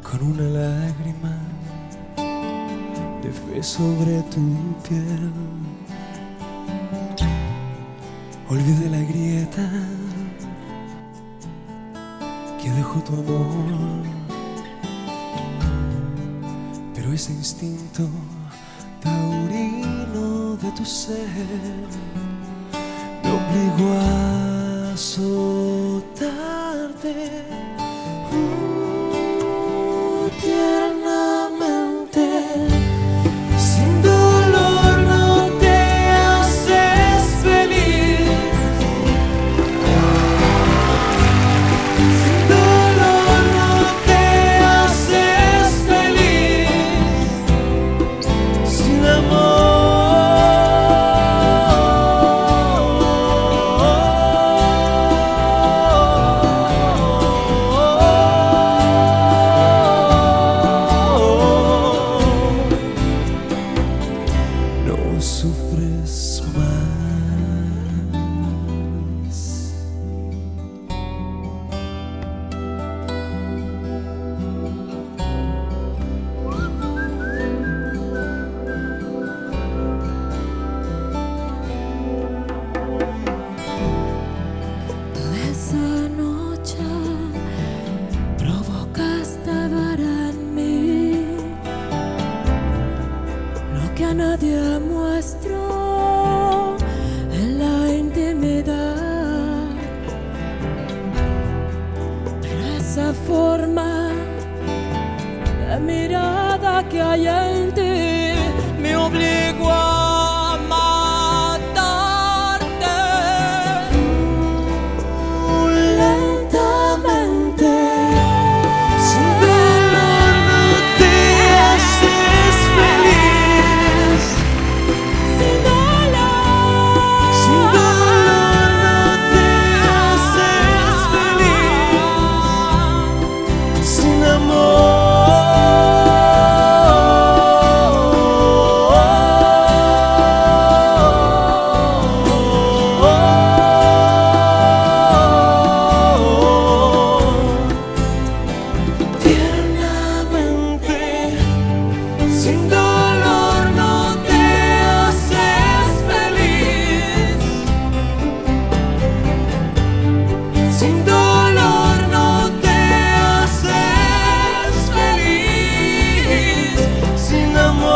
con una lágrima de fe sobre tu piel. Olvidé la grieta que dejó tu amor, pero ese instinto taurino de tu ser me obligó a azotarte tiernamente. Sin dolor no te haces feliz, sin dolor no te haces feliz, sin amor. Sufres más. Toda esa noche provocaste ver en mí lo que a nadie muestro en la intimidad, pero esa forma de mirada que hay en ti me obligó a matarte lentamente. Sin dolor no te haces feliz, Sin dolor, sin dolor no te haces feliz, sin amor. Tiernamente, sin dolor no te haces feliz, sin dolor no te haces feliz, sin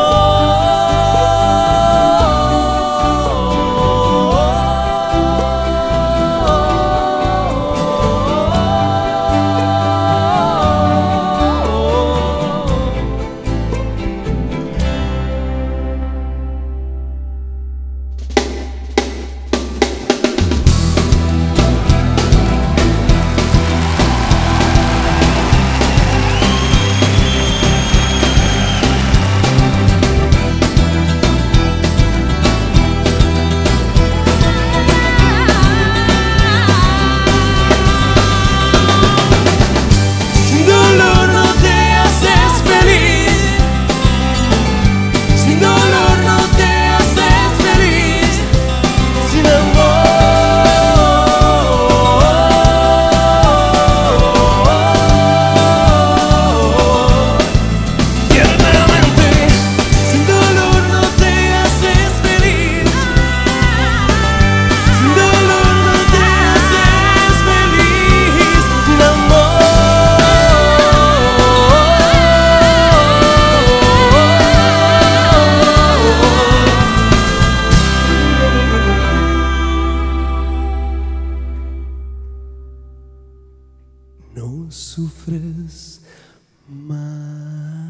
Sin dolor no te haces feliz, sin dolor no te haces feliz, sin amor. Tiernamente, sin dolor no te haces feliz, sin dolor no te haces feliz, sin amor. No sufres más.